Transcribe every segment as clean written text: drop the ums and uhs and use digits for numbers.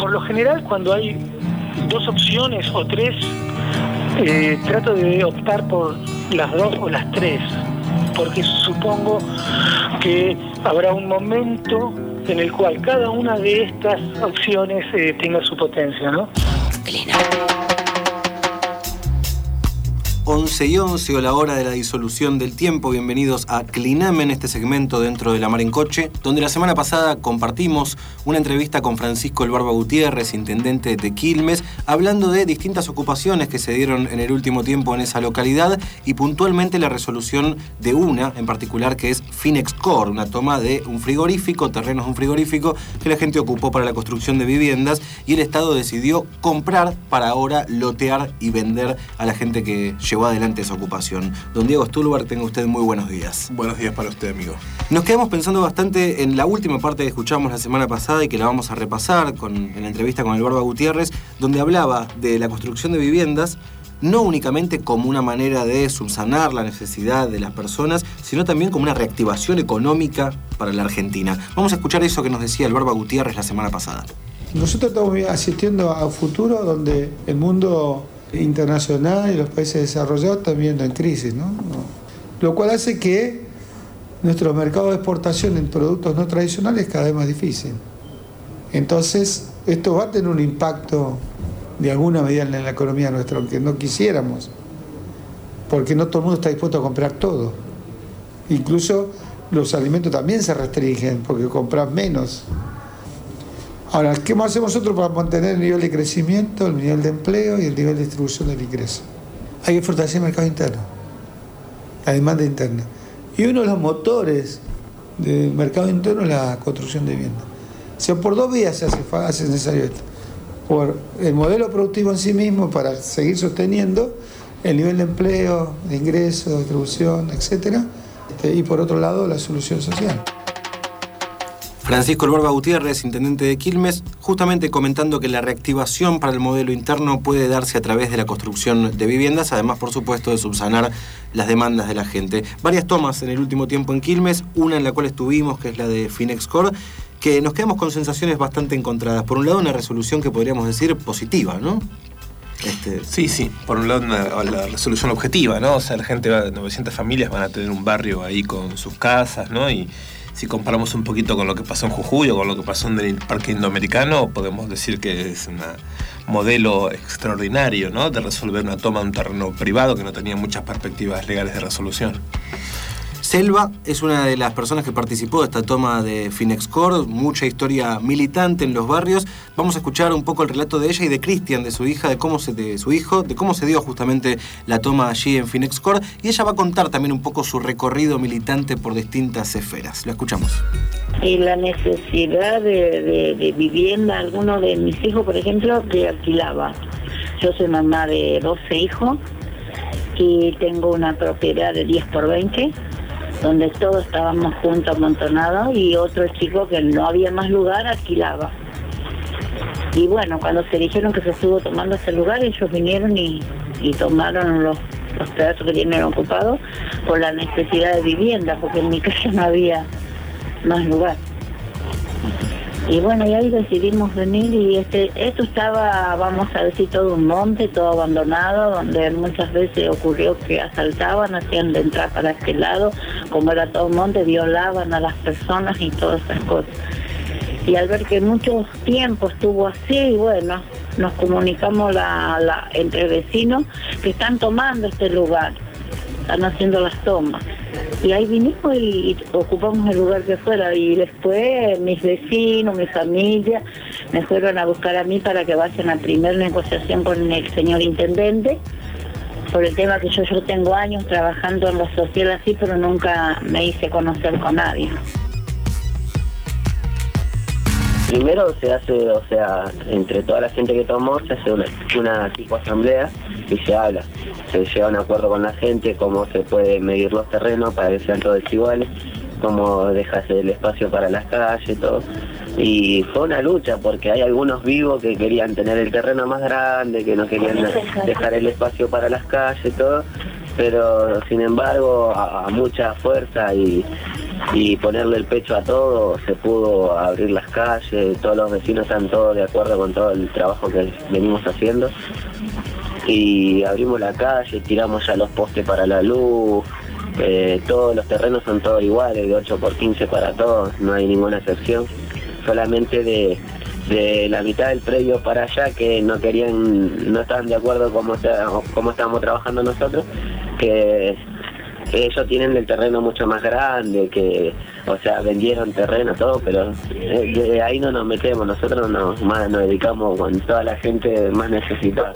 por lo general cuando hay dos opciones o tres, trato de optar por las dos o las tres, porque supongo que habrá un momento en el cual cada una de estas opciones tenga su potencia, ¿no? 11:11 o la hora de la disolución del tiempo. Bienvenidos a Clinamen, este segmento dentro de La Mar en Coche, donde la semana pasada compartimos una entrevista con Francisco El Barba Gutiérrez, intendente de Quilmes, hablando de distintas ocupaciones que se dieron en el último tiempo en esa localidad y puntualmente la resolución de una en particular que es Finexcor, una toma de un frigorífico, terrenos de un frigorífico que la gente ocupó para la construcción de viviendas y el Estado decidió comprar para ahora lotear y vender a la gente que llevó adelante esa ocupación. Don Diego Stulberg, tenga usted muy buenos días. Buenos días para usted, amigo. Nos quedamos pensando bastante en la última parte que escuchamos la semana pasada y que la vamos a repasar en la entrevista con el Barba Gutiérrez, donde hablaba de la construcción de viviendas no únicamente como una manera de subsanar la necesidad de las personas, sino también como una reactivación económica para la Argentina. Vamos a escuchar eso que nos decía el Barba Gutiérrez la semana pasada. Nosotros estamos asistiendo a un futuro donde el mundo internacional y los países desarrollados están viendo en crisis, ¿no? Lo cual hace que nuestro mercado de exportación en productos no tradicionales es cada vez más difícil. Entonces, esto va a tener un impacto de alguna medida en la economía nuestra, aunque no quisiéramos, porque no todo el mundo está dispuesto a comprar todo. Incluso los alimentos también se restringen porque compras menos. Ahora, ¿qué más hacemos nosotros para mantener el nivel de crecimiento, el nivel de empleo y el nivel de distribución del ingreso? Hay que fortalecer el mercado interno, la demanda interna. Y uno de los motores del mercado interno es la construcción de vivienda. O sea, por dos vías se hace necesario esto. Por el modelo productivo en sí mismo para seguir sosteniendo el nivel de empleo, de ingreso, distribución, etcétera, y por otro lado la solución social. Francisco El Barba Gutiérrez, intendente de Quilmes, justamente comentando que la reactivación para el modelo interno puede darse a través de la construcción de viviendas, además, por supuesto, de subsanar las demandas de la gente. Varias tomas en el último tiempo en Quilmes, una en la cual estuvimos, que es la de Finexcor, que nos quedamos con sensaciones bastante encontradas. Por un lado, una resolución que podríamos decir positiva, ¿no? Sí. Por un lado, la resolución objetiva, ¿no? O sea, la gente, 900 familias van a tener un barrio ahí con sus casas, ¿no? Y si comparamos un poquito con lo que pasó en Jujuy o con lo que pasó en el Parque Indoamericano, podemos decir que es un modelo extraordinario, ¿no? De resolver una toma de un terreno privado que no tenía muchas perspectivas legales de resolución. Selva es una de las personas que participó de esta toma de Finexcor, mucha historia militante en los barrios. Vamos a escuchar un poco el relato de ella y de Cristian, de su hija, de cómo se dio justamente la toma allí en Finexcor, y ella va a contar también un poco su recorrido militante por distintas esferas. Lo escuchamos. Y la necesidad de vivienda, algunos de mis hijos, por ejemplo, que alquilaba. Yo soy mamá de 12 hijos y tengo una propiedad de 10 por 20, donde todos estábamos juntos amontonados, y otro chico que no había más lugar alquilaba. Y bueno, cuando se dijeron que se estuvo tomando ese lugar, ellos vinieron y tomaron los pedazos que tienen ocupados por la necesidad de vivienda, porque en mi casa no había más lugar. Y bueno, y ahí decidimos venir, y esto estaba, vamos a decir, todo un monte, todo abandonado, donde muchas veces ocurrió que asaltaban, hacían de entrar para este lado, como era todo un monte, violaban a las personas y todas esas cosas. Y al ver que mucho tiempo estuvo así, bueno, nos comunicamos entre vecinos que están tomando este lugar, están haciendo las tomas. Y ahí vinimos y ocupamos el lugar que fuera, y después mis vecinos, mi familia, me fueron a buscar a mí para que vayan a primera negociación con el señor intendente, por el tema que yo tengo años trabajando en lo social así, pero nunca me hice conocer con nadie. Primero se hace, o sea, entre toda la gente que tomó, se hace una tipo asamblea y se habla. Se llega a un acuerdo con la gente, cómo se puede medir los terrenos para que sean todos iguales, cómo dejarse el espacio para las calles, todo. Y fue una lucha, porque hay algunos vivos que querían tener el terreno más grande, que no querían dejar el espacio para las calles, todo. Pero sin embargo, a mucha fuerza y y ponerle el pecho a todo, se pudo abrir las calles, todos los vecinos están todos de acuerdo con todo el trabajo que venimos haciendo. Y abrimos la calle, tiramos ya los postes para la luz, todos los terrenos son todos iguales, de 8x15 para todos, no hay ninguna excepción. Solamente de la mitad del predio para allá que no estaban de acuerdo cómo estábamos trabajando nosotros, que ellos tienen el terreno mucho más grande, vendieron terreno, todo, pero de ahí no nos metemos, nosotros nos dedicamos con toda la gente más necesitada.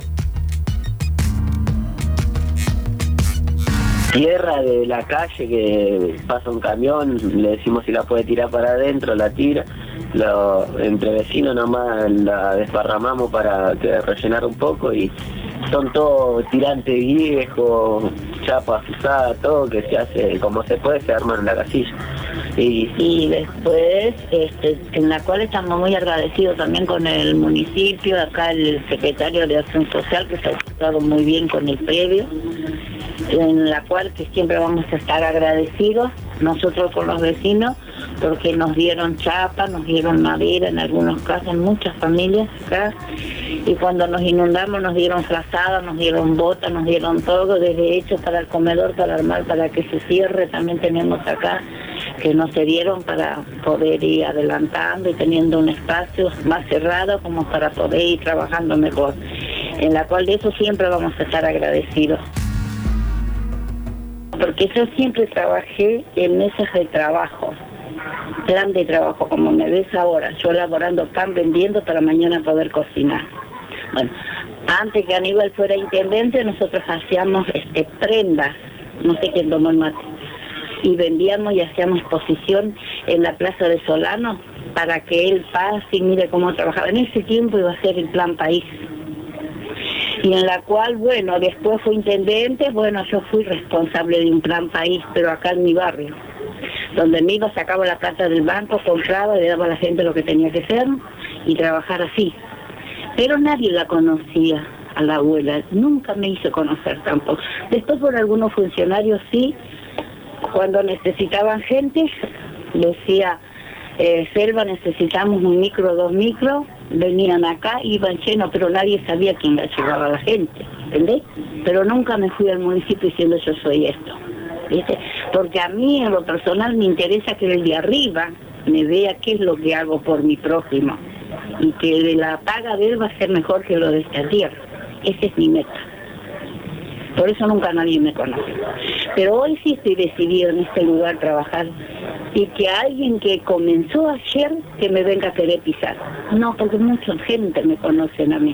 Tierra de la calle que pasa un camión, le decimos si la puede tirar para adentro, la tira. Entre vecinos nomás la desparramamos para rellenar un poco y son todos tirantes viejos, chapas usadas, todo que se hace como se puede, se arman en la casilla. Y después, en la cual estamos muy agradecidos también con el municipio, acá el secretario de Acción Social que se ha portado muy bien con el predio, en la cual que siempre vamos a estar agradecidos nosotros con los vecinos, porque nos dieron chapa, nos dieron madera en algunos casos, en muchas familias acá, y cuando nos inundamos nos dieron frazadas, nos dieron botas, nos dieron todo, desde hechos para el comedor, para armar, para que se cierre, también tenemos acá que nos se dieron para poder ir adelantando y teniendo un espacio más cerrado como para poder ir trabajando mejor, en la cual de eso siempre vamos a estar agradecidos. Porque yo siempre trabajé en mesas de trabajo, plan de trabajo, como me ves ahora, yo elaborando pan, vendiendo para mañana poder cocinar. Bueno, antes que Aníbal fuera intendente, nosotros hacíamos prendas, no sé quién tomó el mate, y vendíamos y hacíamos exposición en la Plaza de Solano para que él pase y mire cómo trabajaba. En ese tiempo iba a ser el Plan País. Y en la cual, bueno, después fue intendente, bueno, yo fui responsable de un Plan País, pero acá en mi barrio, donde me iba, sacaba la plata del banco, compraba y le daba a la gente lo que tenía que hacer y trabajar así. Pero nadie la conocía a la abuela, nunca me hizo conocer tampoco. Después por algunos funcionarios sí, cuando necesitaban gente, decía, Selva, necesitamos un micro, 2 micros, venían acá, iban llenos, pero nadie sabía quién la llevaba a la gente, ¿entendés? Pero nunca me fui al municipio diciendo yo soy esto, ¿viste? Porque a mí en lo personal me interesa que el de arriba me vea qué es lo que hago por mi prójimo y que de la paga de él va a ser mejor que lo de esta tierra. Esa es mi meta. Por eso nunca nadie me conoce. Pero hoy sí estoy decidido en este lugar a trabajar y que alguien que comenzó ayer que me venga a querer pisar. No, porque mucha gente me conocen a mí.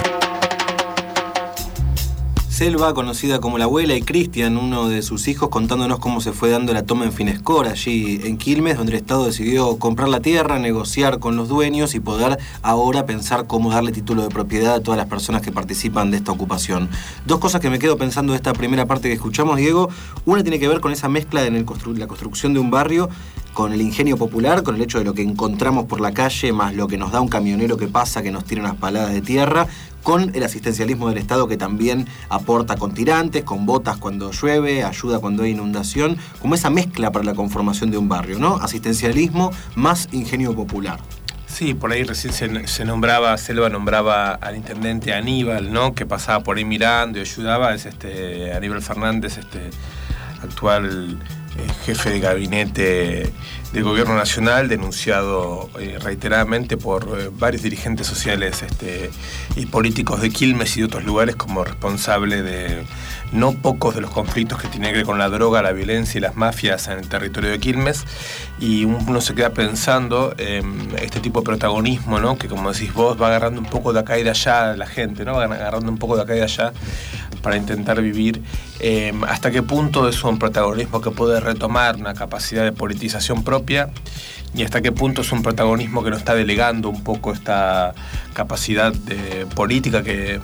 Selva, conocida como la abuela, y Cristian, uno de sus hijos, contándonos cómo se fue dando la toma en Finescore, allí en Quilmes, donde el Estado decidió comprar la tierra, negociar con los dueños y poder ahora pensar cómo darle título de propiedad a todas las personas que participan de esta ocupación. Dos cosas que me quedo pensando de esta primera parte que escuchamos, Diego. Una tiene que ver con esa mezcla en la construcción de un barrio, con el ingenio popular, con el hecho de lo que encontramos por la calle, más lo que nos da un camionero que pasa, que nos tira unas paladas de tierra, con el asistencialismo del Estado que también aporta con tirantes, con botas cuando llueve, ayuda cuando hay inundación, como esa mezcla para la conformación de un barrio, ¿no? Asistencialismo más ingenio popular. Sí, por ahí recién Selva nombraba al intendente Aníbal, ¿no? Que pasaba por ahí mirando y ayudaba, es Aníbal Fernández, actual jefe de gabinete del gobierno nacional, denunciado reiteradamente por varios dirigentes sociales y políticos de Quilmes y de otros lugares como responsable de no pocos de los conflictos que tienen que ver con la droga, la violencia y las mafias en el territorio de Quilmes. Y uno se queda pensando este tipo de protagonismo, ¿no? Que como decís vos, va agarrando un poco de acá y de allá la gente, ¿no? Va agarrando un poco de acá y de allá para intentar vivir. ¿Hasta qué punto es un protagonismo que puede retomar una capacidad de politización propia? ¿Y hasta qué punto es un protagonismo que no está delegando un poco esta capacidad de política que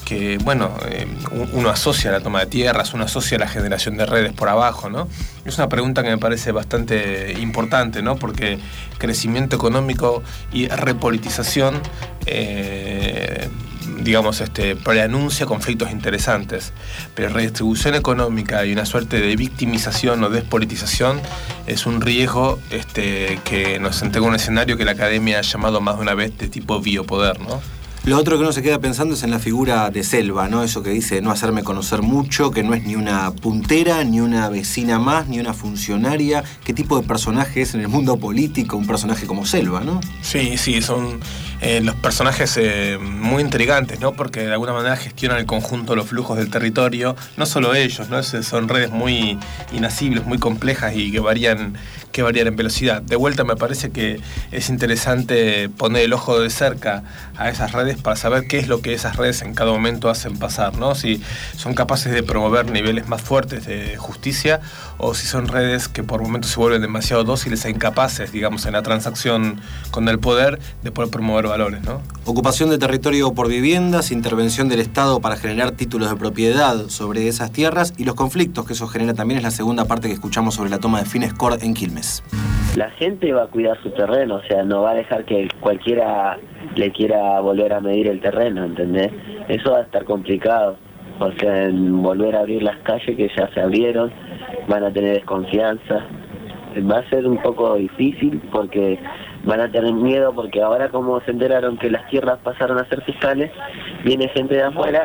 uno asocia a la toma de tierras, uno asocia a la generación de redes por abajo, ¿no? Es una pregunta que me parece bastante importante, ¿no? Porque crecimiento económico y repolitización digamos, preanuncia conflictos interesantes. Pero redistribución económica y una suerte de victimización o despolitización es un riesgo que nos entrega un escenario que la academia ha llamado más de una vez de tipo biopoder, ¿no? Lo otro que uno se queda pensando es en la figura de Selva, ¿no? Eso que dice no hacerme conocer mucho, que no es ni una puntera, ni una vecina más, ni una funcionaria. ¿Qué tipo de personaje es en el mundo político un personaje como Selva, no? Sí, son los personajes muy intrigantes, ¿no? Porque de alguna manera gestionan el conjunto de los flujos del territorio. No solo ellos, ¿no? Son redes muy inasibles, muy complejas y que varían en velocidad. De vuelta me parece que es interesante poner el ojo de cerca a esas redes para saber qué es lo que esas redes en cada momento hacen pasar, ¿no? Si son capaces de promover niveles más fuertes de justicia o si son redes que por momentos se vuelven demasiado dóciles e incapaces, digamos, en la transacción con el poder de poder promover valores, ¿no? Ocupación de territorio por viviendas, intervención del Estado para generar títulos de propiedad sobre esas tierras y los conflictos que eso genera también es la segunda parte que escuchamos sobre la toma de Finescor en Quilmes. La gente va a cuidar su terreno, o sea, no va a dejar que cualquiera le quiera volver a medir el terreno, ¿entendés? Eso va a estar complicado, o sea, en volver a abrir las calles que ya se abrieron, van a tener desconfianza, va a ser un poco difícil porque van a tener miedo porque ahora como se enteraron que las tierras pasaron a ser fiscales, viene gente de afuera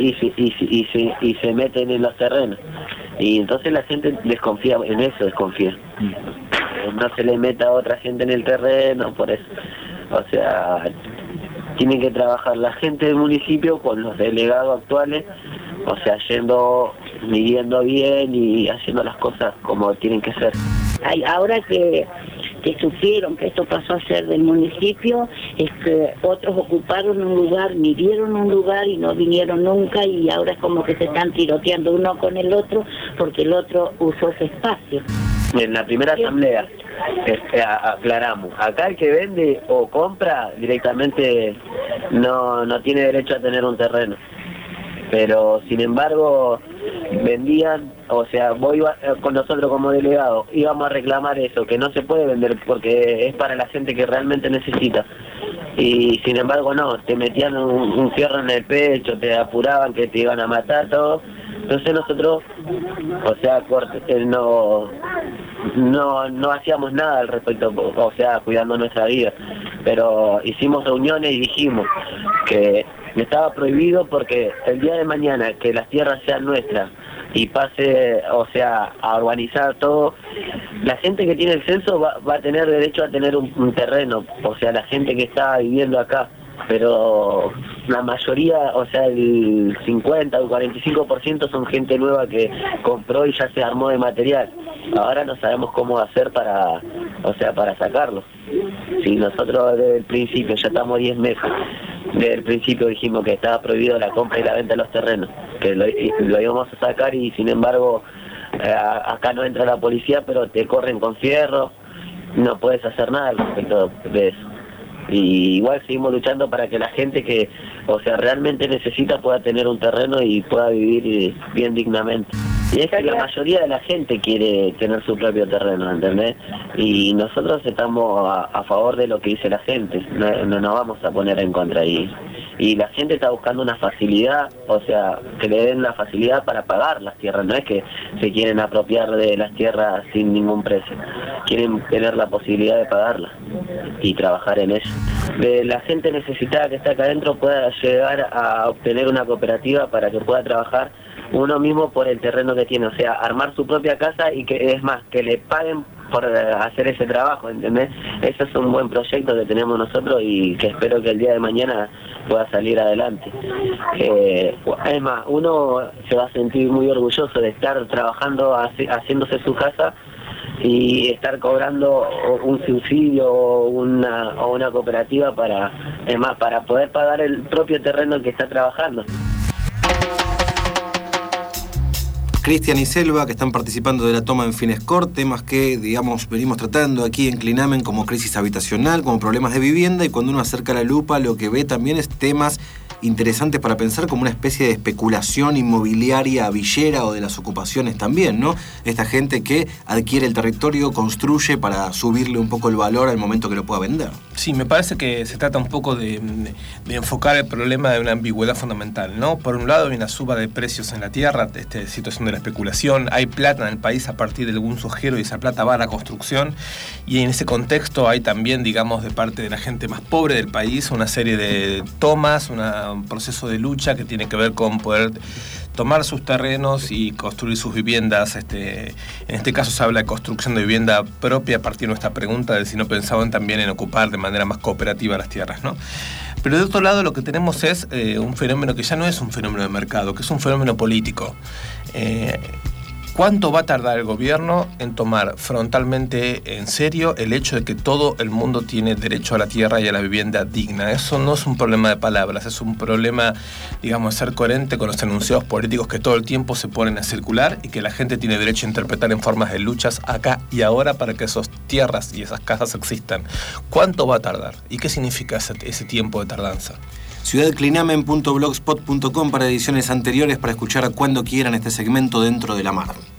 y se meten en los terrenos. Y entonces la gente desconfía, en eso desconfía. No se le meta a otra gente en el terreno, por eso. O sea, tienen que trabajar la gente del municipio con los delegados actuales, o sea, midiendo bien y haciendo las cosas como tienen que ser. Ahora que supieron que esto pasó a ser del municipio, es que otros ocuparon un lugar, midieron un lugar y no vinieron nunca y ahora es como que se están tiroteando uno con el otro porque el otro usó ese espacio. En la primera asamblea aclaramos, acá el que vende o compra directamente no tiene derecho a tener un terreno, pero sin embargo vendían, o sea, con nosotros como delegados íbamos a reclamar eso, que no se puede vender porque es para la gente que realmente necesita. Y sin embargo no, te metían un fierro en el pecho, te apuraban que te iban a matar, todo. Entonces nosotros, o sea, no hacíamos nada al respecto, o sea, cuidando nuestra vida. Pero hicimos reuniones y dijimos que estaba prohibido porque el día de mañana que las tierras sean nuestras y pase, o sea, a urbanizar todo, la gente que tiene el censo va a tener derecho a tener un terreno, o sea, la gente que está viviendo acá, pero la mayoría, o sea, el 50 o 45% son gente nueva que compró y ya se armó de material. Ahora no sabemos cómo hacer para sacarlo. Si nosotros desde el principio, ya estamos 10 meses, desde el principio dijimos que estaba prohibido la compra y la venta de los terrenos, que lo íbamos a sacar y sin embargo acá no entra la policía, pero te corren con fierro, no puedes hacer nada al respecto de eso. Y igual seguimos luchando para que la gente que, o sea, realmente necesita pueda tener un terreno y pueda vivir bien dignamente. Y es que la mayoría de la gente quiere tener su propio terreno, ¿entendés? Y nosotros estamos a favor de lo que dice la gente, no nos vamos a poner en contra. Y la gente está buscando una facilidad, o sea, que le den la facilidad para pagar las tierras, no es que se quieren apropiar de las tierras sin ningún precio, quieren tener la posibilidad de pagarlas y trabajar en ello. La gente necesitada que está acá adentro pueda llegar a obtener una cooperativa para que pueda trabajar uno mismo por el terreno que tiene, o sea, armar su propia casa y que es más, que le paguen por hacer ese trabajo, ¿entendés? Ese es un buen proyecto que tenemos nosotros y que espero que el día de mañana pueda salir adelante. Es más, uno se va a sentir muy orgulloso de estar trabajando, haciéndose su casa y estar cobrando un subsidio o una cooperativa para poder pagar el propio terreno que está trabajando. Cristian y Selva, que están participando de la toma en Finescor, temas que, digamos, venimos tratando aquí en Clinamen como crisis habitacional, como problemas de vivienda, y cuando uno acerca la lupa lo que ve también es temas interesantes para pensar como una especie de especulación inmobiliaria villera o de las ocupaciones también, ¿no? Esta gente que adquiere el territorio, construye para subirle un poco el valor al momento que lo pueda vender. Sí, me parece que se trata un poco de enfocar el problema de una ambigüedad fundamental, ¿no? Por un lado hay una suba de precios en la tierra, situación de la especulación, hay plata en el país a partir de algún sujero y esa plata va a la construcción, y en ese contexto hay también, digamos, de parte de la gente más pobre del país una serie de tomas, un proceso de lucha que tiene que ver con poder tomar sus terrenos y construir sus viviendas. En este caso se habla de construcción de vivienda propia a partir de nuestra pregunta de si no pensaban también en ocupar de manera más cooperativa las tierras, ¿no? Pero de otro lado lo que tenemos es un fenómeno que ya no es un fenómeno de mercado, que es un fenómeno político. ¿Cuánto va a tardar el gobierno en tomar frontalmente en serio el hecho de que todo el mundo tiene derecho a la tierra y a la vivienda digna? Eso no es un problema de palabras, es un problema, digamos, de ser coherente con los enunciados políticos que todo el tiempo se ponen a circular y que la gente tiene derecho a interpretar en formas de luchas acá y ahora para que esas tierras y esas casas existan. ¿Cuánto va a tardar? ¿Y qué significa ese tiempo de tardanza? ciudadclinamen.blogspot.com para ediciones anteriores para escuchar cuando quieran este segmento Dentro de la Mar.